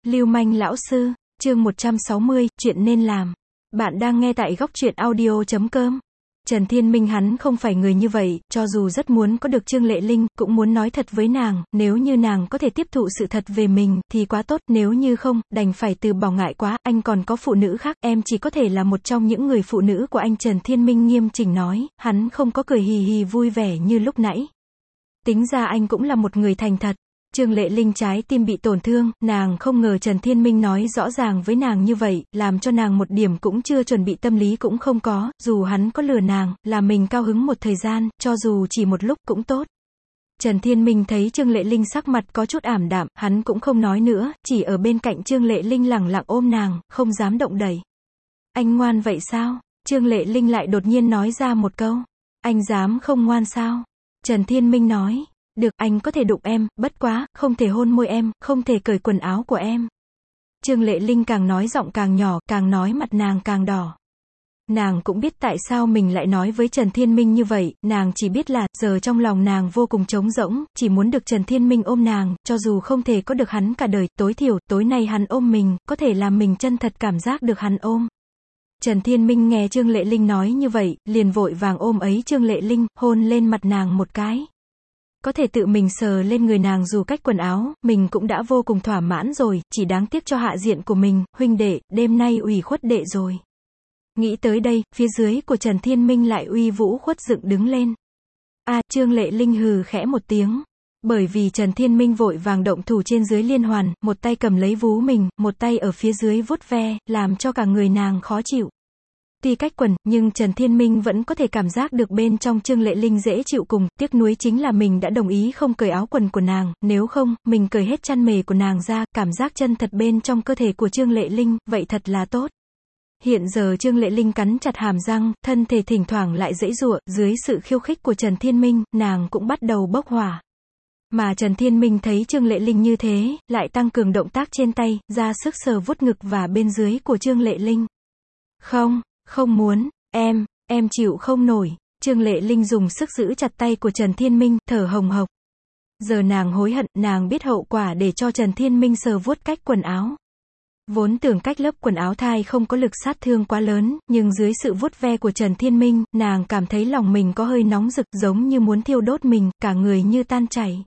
Lưu manh lão sư, chương 160, chuyện nên làm. Bạn đang nghe tại góc truyện audio.com. Trần Thiên Minh hắn không phải người như vậy, cho dù rất muốn có được Trương Lệ Linh, cũng muốn nói thật với nàng, nếu như nàng có thể tiếp thụ sự thật về mình, thì quá tốt, nếu như không, đành phải từ bỏ ngại quá, anh còn có phụ nữ khác, em chỉ có thể là một trong những người phụ nữ của anh. Trần Thiên Minh nghiêm chỉnh nói, hắn không có cười hì hì vui vẻ như lúc nãy. Tính ra anh cũng là một người thành thật. Trương Lệ Linh trái tim bị tổn thương, nàng không ngờ Trần Thiên Minh nói rõ ràng với nàng như vậy, làm cho nàng một điểm cũng chưa chuẩn bị tâm lý cũng không có, dù hắn có lừa nàng, làm mình cao hứng một thời gian, cho dù chỉ một lúc cũng tốt. Trần Thiên Minh thấy Trương Lệ Linh sắc mặt có chút ảm đạm, hắn cũng không nói nữa, chỉ ở bên cạnh Trương Lệ Linh lẳng lặng ôm nàng, không dám động đậy. Anh ngoan vậy sao? Trương Lệ Linh lại đột nhiên nói ra một câu. Anh dám không ngoan sao? Trần Thiên Minh nói. Được, anh có thể đụng em, bất quá, không thể hôn môi em, không thể cởi quần áo của em. Trương Lệ Linh càng nói giọng càng nhỏ, càng nói mặt nàng càng đỏ. Nàng cũng biết tại sao mình lại nói với Trần Thiên Minh như vậy, nàng chỉ biết là, giờ trong lòng nàng vô cùng trống rỗng, chỉ muốn được Trần Thiên Minh ôm nàng, cho dù không thể có được hắn cả đời, tối thiểu, tối nay hắn ôm mình, có thể làm mình chân thật cảm giác được hắn ôm. Trần Thiên Minh nghe Trương Lệ Linh nói như vậy, liền vội vàng ôm ấy Trương Lệ Linh, hôn lên mặt nàng một cái. Có thể tự mình sờ lên người nàng dù cách quần áo, mình cũng đã vô cùng thỏa mãn rồi, chỉ đáng tiếc cho hạ diện của mình, huynh đệ, đêm nay ủy khuất đệ rồi. Nghĩ tới đây, phía dưới của Trần Thiên Minh lại uy vũ khuất dựng đứng lên. Trương Lệ Linh hừ khẽ một tiếng. Bởi vì Trần Thiên Minh vội vàng động thủ trên dưới liên hoàn, một tay cầm lấy vú mình, một tay ở phía dưới vuốt ve, làm cho cả người nàng khó chịu. Tuy cách quần, nhưng Trần Thiên Minh vẫn có thể cảm giác được bên trong Trương Lệ Linh dễ chịu cùng, tiếc nuối chính là mình đã đồng ý không cởi áo quần của nàng, nếu không, mình cởi hết chăn mền của nàng ra, cảm giác chân thật bên trong cơ thể của Trương Lệ Linh, vậy thật là tốt. Hiện giờ Trương Lệ Linh cắn chặt hàm răng, thân thể thỉnh thoảng lại giãy giụa, dưới sự khiêu khích của Trần Thiên Minh, nàng cũng bắt đầu bốc hỏa. Mà Trần Thiên Minh thấy Trương Lệ Linh như thế, lại tăng cường động tác trên tay, ra sức sờ vuốt ngực và bên dưới của Trương Lệ Linh. Không muốn, em chịu không nổi. Trương Lệ Linh dùng sức giữ chặt tay của Trần Thiên Minh, thở hồng hộc. Giờ nàng hối hận, nàng biết hậu quả để cho Trần Thiên Minh sờ vuốt cách quần áo. Vốn tưởng cách lớp quần áo thai không có lực sát thương quá lớn, nhưng dưới sự vuốt ve của Trần Thiên Minh, nàng cảm thấy lòng mình có hơi nóng rực, giống như muốn thiêu đốt mình, cả người như tan chảy.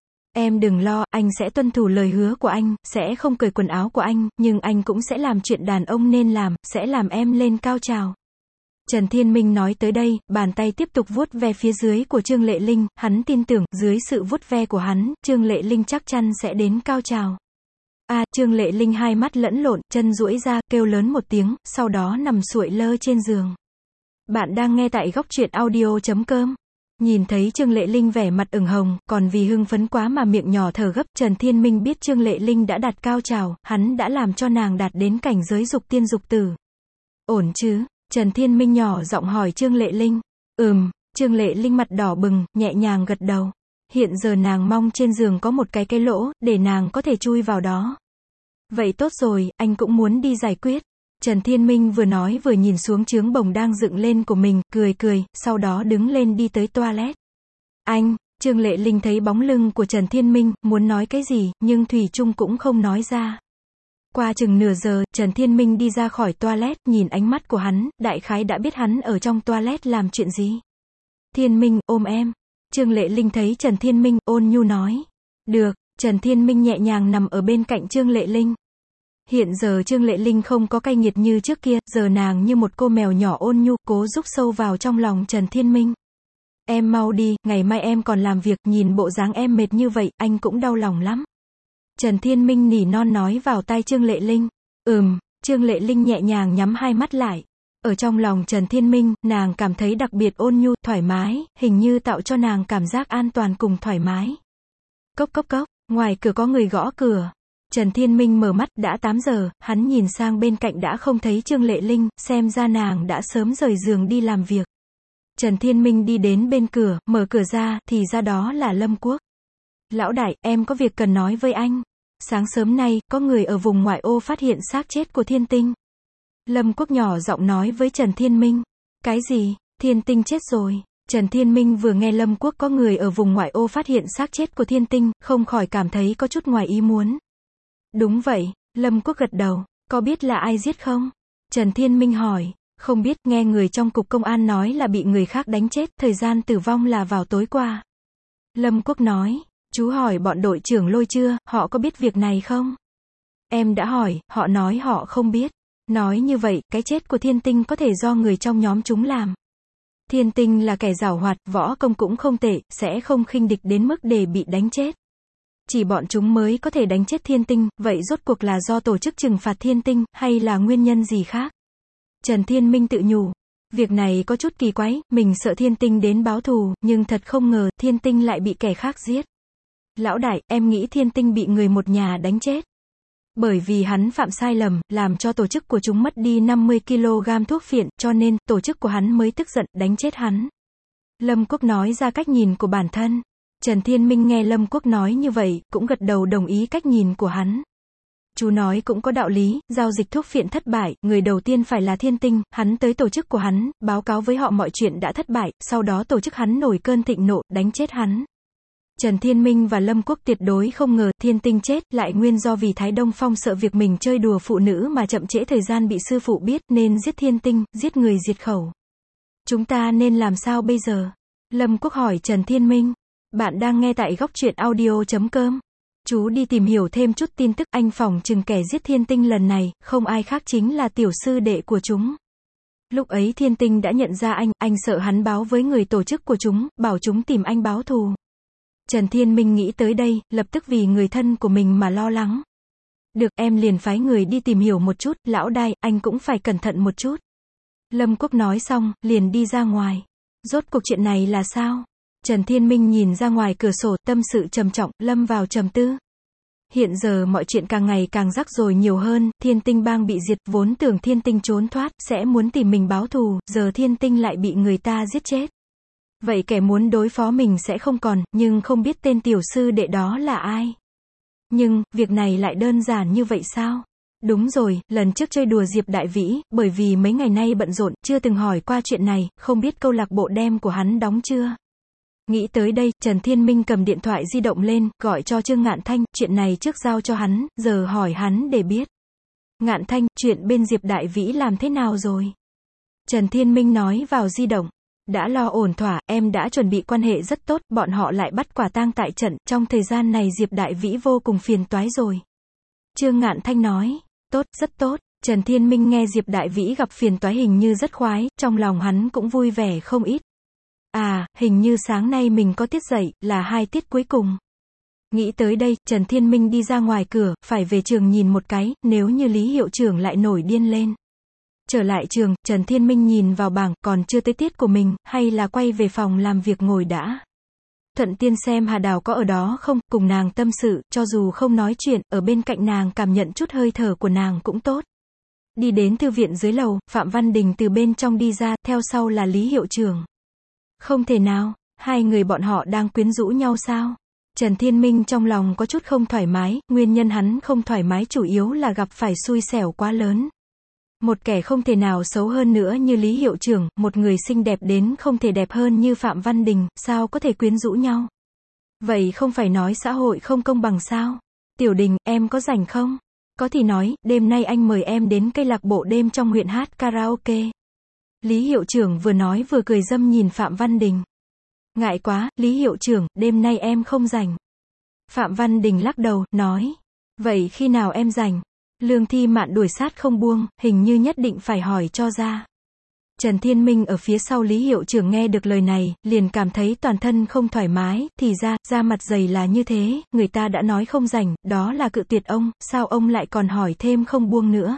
Em đừng lo, anh sẽ tuân thủ lời hứa của anh, sẽ không cởi quần áo của anh, nhưng anh cũng sẽ làm chuyện đàn ông nên làm, sẽ làm em lên cao trào. Trần Thiên Minh nói tới đây, bàn tay tiếp tục vuốt ve phía dưới của Trương Lệ Linh, hắn tin tưởng, dưới sự vuốt ve của hắn, Trương Lệ Linh chắc chắn sẽ đến cao trào. Trương Lệ Linh hai mắt lẫn lộn, chân duỗi ra, kêu lớn một tiếng, sau đó nằm sụi lơ trên giường. Bạn đang nghe tại góc truyện audio.com. Nhìn thấy Trương Lệ Linh vẻ mặt ửng hồng, còn vì hưng phấn quá mà miệng nhỏ thở gấp, Trần Thiên Minh biết Trương Lệ Linh đã đạt cao trào, hắn đã làm cho nàng đạt đến cảnh giới dục tiên dục tử. Ổn chứ? Trần Thiên Minh nhỏ giọng hỏi Trương Lệ Linh. Trương Lệ Linh mặt đỏ bừng, nhẹ nhàng gật đầu. Hiện giờ nàng mong trên giường có một cái lỗ, để nàng có thể chui vào đó. Vậy tốt rồi, anh cũng muốn đi giải quyết. Trần Thiên Minh vừa nói vừa nhìn xuống trướng bồng đang dựng lên của mình, cười, sau đó đứng lên đi tới toilet. Trương Lệ Linh thấy bóng lưng của Trần Thiên Minh, muốn nói cái gì, nhưng thủy chung cũng không nói ra. Qua chừng nửa giờ, Trần Thiên Minh đi ra khỏi toilet, nhìn ánh mắt của hắn, đại khái đã biết hắn ở trong toilet làm chuyện gì. Thiên Minh, ôm em. Trương Lệ Linh thấy Trần Thiên Minh, ôn nhu nói. Được, Trần Thiên Minh nhẹ nhàng nằm ở bên cạnh Trương Lệ Linh. Hiện giờ Trương Lệ Linh không có cay nghiệt như trước kia, giờ nàng như một cô mèo nhỏ ôn nhu, cố rúc sâu vào trong lòng Trần Thiên Minh. Em mau đi, ngày mai em còn làm việc, nhìn bộ dáng em mệt như vậy, anh cũng đau lòng lắm. Trần Thiên Minh nỉ non nói vào tai Trương Lệ Linh. Trương Lệ Linh nhẹ nhàng nhắm hai mắt lại. Ở trong lòng Trần Thiên Minh, nàng cảm thấy đặc biệt ôn nhu, thoải mái, hình như tạo cho nàng cảm giác an toàn cùng thoải mái. Cốc, ngoài cửa có người gõ cửa. Trần Thiên Minh mở mắt, đã 8 giờ, hắn nhìn sang bên cạnh đã không thấy Trương Lệ Linh, xem ra nàng đã sớm rời giường đi làm việc. Trần Thiên Minh đi đến bên cửa, mở cửa ra, thì ra đó là Lâm Quốc. Lão đại, em có việc cần nói với anh. Sáng sớm nay, có người ở vùng ngoại ô phát hiện xác chết của Thiên Tinh. Lâm Quốc nhỏ giọng nói với Trần Thiên Minh. Cái gì? Thiên Tinh chết rồi. Trần Thiên Minh vừa nghe Lâm Quốc có người ở vùng ngoại ô phát hiện xác chết của Thiên Tinh, không khỏi cảm thấy có chút ngoài ý muốn. Đúng vậy, Lâm Quốc gật đầu. Có biết là ai giết không? Trần Thiên Minh hỏi. Không biết, nghe người trong cục công an nói là bị người khác đánh chết, thời gian tử vong là vào tối qua. Lâm Quốc nói. Chú hỏi bọn đội trưởng Lôi chưa, họ có biết việc này không? Em đã hỏi, họ nói họ không biết. Nói như vậy, cái chết của Thiên Tinh có thể do người trong nhóm chúng làm. Thiên Tinh là kẻ giảo hoạt, võ công cũng không tệ, sẽ không khinh địch đến mức để bị đánh chết. Chỉ bọn chúng mới có thể đánh chết Thiên Tinh, vậy rốt cuộc là do tổ chức trừng phạt Thiên Tinh, hay là nguyên nhân gì khác? Trần Thiên Minh tự nhủ. Việc này có chút kỳ quái, mình sợ Thiên Tinh đến báo thù, nhưng thật không ngờ, Thiên Tinh lại bị kẻ khác giết. Lão đại, em nghĩ Thiên Tinh bị người một nhà đánh chết. Bởi vì hắn phạm sai lầm, làm cho tổ chức của chúng mất đi 50 kg thuốc phiện, cho nên, tổ chức của hắn mới tức giận, đánh chết hắn. Lâm Quốc nói ra cách nhìn của bản thân. Trần Thiên Minh nghe Lâm Quốc nói như vậy, cũng gật đầu đồng ý cách nhìn của hắn. Chú nói cũng có đạo lý, giao dịch thuốc phiện thất bại, người đầu tiên phải là Thiên Tinh, hắn tới tổ chức của hắn, báo cáo với họ mọi chuyện đã thất bại, sau đó tổ chức hắn nổi cơn thịnh nộ, đánh chết hắn. Trần Thiên Minh và Lâm Quốc tuyệt đối không ngờ, Thiên Tinh chết, lại nguyên do vì Thái Đông Phong sợ việc mình chơi đùa phụ nữ mà chậm trễ thời gian bị sư phụ biết, nên giết Thiên Tinh, giết người diệt khẩu. Chúng ta nên làm sao bây giờ? Lâm Quốc hỏi Trần Thiên Minh. Bạn đang nghe tại góc truyện audio.com. Chú đi tìm hiểu thêm chút tin tức, anh phỏng chừng kẻ giết Thiên Tinh lần này, không ai khác chính là tiểu sư đệ của chúng. Lúc ấy Thiên Tinh đã nhận ra anh sợ hắn báo với người tổ chức của chúng, bảo chúng tìm anh báo thù. Trần Thiên Minh nghĩ tới đây, lập tức vì người thân của mình mà lo lắng. Được, em liền phái người đi tìm hiểu một chút, lão đại, anh cũng phải cẩn thận một chút. Lâm Quốc nói xong, liền đi ra ngoài. Rốt cuộc chuyện này là sao? Trần Thiên Minh nhìn ra ngoài cửa sổ, tâm sự trầm trọng, lâm vào trầm tư. Hiện giờ mọi chuyện càng ngày càng rắc rối nhiều hơn, Thiên Tinh bang bị diệt, vốn tưởng Thiên Tinh trốn thoát, sẽ muốn tìm mình báo thù, giờ Thiên Tinh lại bị người ta giết chết. Vậy kẻ muốn đối phó mình sẽ không còn, nhưng không biết tên tiểu sư đệ đó là ai. Nhưng, việc này lại đơn giản như vậy sao? Đúng rồi, lần trước chơi đùa Diệp Đại Vĩ, bởi vì mấy ngày nay bận rộn, chưa từng hỏi qua chuyện này, không biết câu lạc bộ đem của hắn đóng chưa? Nghĩ tới đây, Trần Thiên Minh cầm điện thoại di động lên, gọi cho Trương Ngạn Thanh, chuyện này trước giao cho hắn, giờ hỏi hắn để biết. Ngạn Thanh, chuyện bên Diệp Đại Vĩ làm thế nào rồi? Trần Thiên Minh nói vào di động. Đã lo ổn thỏa, em đã chuẩn bị quan hệ rất tốt, bọn họ lại bắt quả tang tại trận, trong thời gian này Diệp Đại Vĩ vô cùng phiền toái rồi. Trương Ngạn Thanh nói, tốt, rất tốt. Trần Thiên Minh nghe Diệp Đại Vĩ gặp phiền toái hình như rất khoái, trong lòng hắn cũng vui vẻ không ít. À, hình như sáng nay mình có tiết dạy, là 2 tiết cuối cùng. Nghĩ tới đây, Trần Thiên Minh đi ra ngoài cửa, phải về trường nhìn một cái, nếu như Lý hiệu trưởng lại nổi điên lên. Trở lại trường, Trần Thiên Minh nhìn vào bảng, còn chưa tới tiết của mình, hay là quay về phòng làm việc ngồi đã. Thuận tiên xem Hà Đào có ở đó không, cùng nàng tâm sự, cho dù không nói chuyện, ở bên cạnh nàng cảm nhận chút hơi thở của nàng cũng tốt. Đi đến thư viện dưới lầu, Phạm Văn Đình từ bên trong đi ra, theo sau là Lý hiệu trưởng. Không thể nào, hai người bọn họ đang quyến rũ nhau sao? Trần Thiên Minh trong lòng có chút không thoải mái, nguyên nhân hắn không thoải mái chủ yếu là gặp phải xui xẻo quá lớn. Một kẻ không thể nào xấu hơn nữa như Lý hiệu trưởng, một người xinh đẹp đến không thể đẹp hơn như Phạm Văn Đình, sao có thể quyến rũ nhau? Vậy không phải nói xã hội không công bằng sao? Tiểu Đình, em có rảnh không? Có thì nói, đêm nay anh mời em đến câu lạc bộ đêm trong huyện hát karaoke. Lý hiệu trưởng vừa nói vừa cười dâm nhìn Phạm Văn Đình. Ngại quá, Lý hiệu trưởng, đêm nay em không rảnh. Phạm Văn Đình lắc đầu, nói. Vậy khi nào em rảnh? Lương Thi Mạn đuổi sát không buông, hình như nhất định phải hỏi cho ra. Trần Thiên Minh ở phía sau Lý hiệu trưởng nghe được lời này, liền cảm thấy toàn thân không thoải mái, thì ra mặt dày là như thế, người ta đã nói không rảnh, đó là cự tuyệt ông, sao ông lại còn hỏi thêm không buông nữa.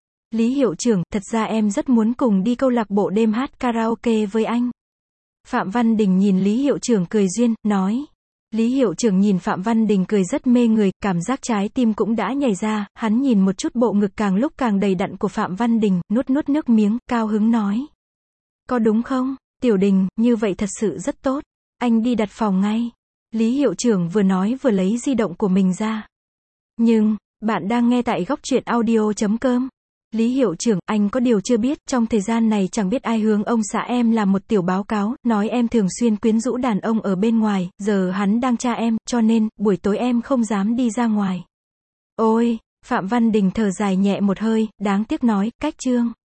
Lý hiệu trưởng, thật ra em rất muốn cùng đi câu lạc bộ đêm hát karaoke với anh. Phạm Văn Đình nhìn Lý hiệu trưởng cười duyên, nói. Lý hiệu trưởng nhìn Phạm Văn Đình cười rất mê người, cảm giác trái tim cũng đã nhảy ra, hắn nhìn một chút bộ ngực càng lúc càng đầy đặn của Phạm Văn Đình, nuốt nước miếng, cao hứng nói. Có đúng không, Tiểu Đình, như vậy thật sự rất tốt, anh đi đặt phòng ngay. Lý hiệu trưởng vừa nói vừa lấy di động của mình ra. Nhưng, bạn đang nghe tại góc truyện audio.com. Lý hiệu trưởng, anh có điều chưa biết, trong thời gian này chẳng biết ai hướng ông xã em làm một tiểu báo cáo, nói em thường xuyên quyến rũ đàn ông ở bên ngoài, giờ hắn đang tra em, cho nên, buổi tối em không dám đi ra ngoài. Ôi, Phạm Văn Đình thở dài nhẹ một hơi, đáng tiếc nói, cách Trương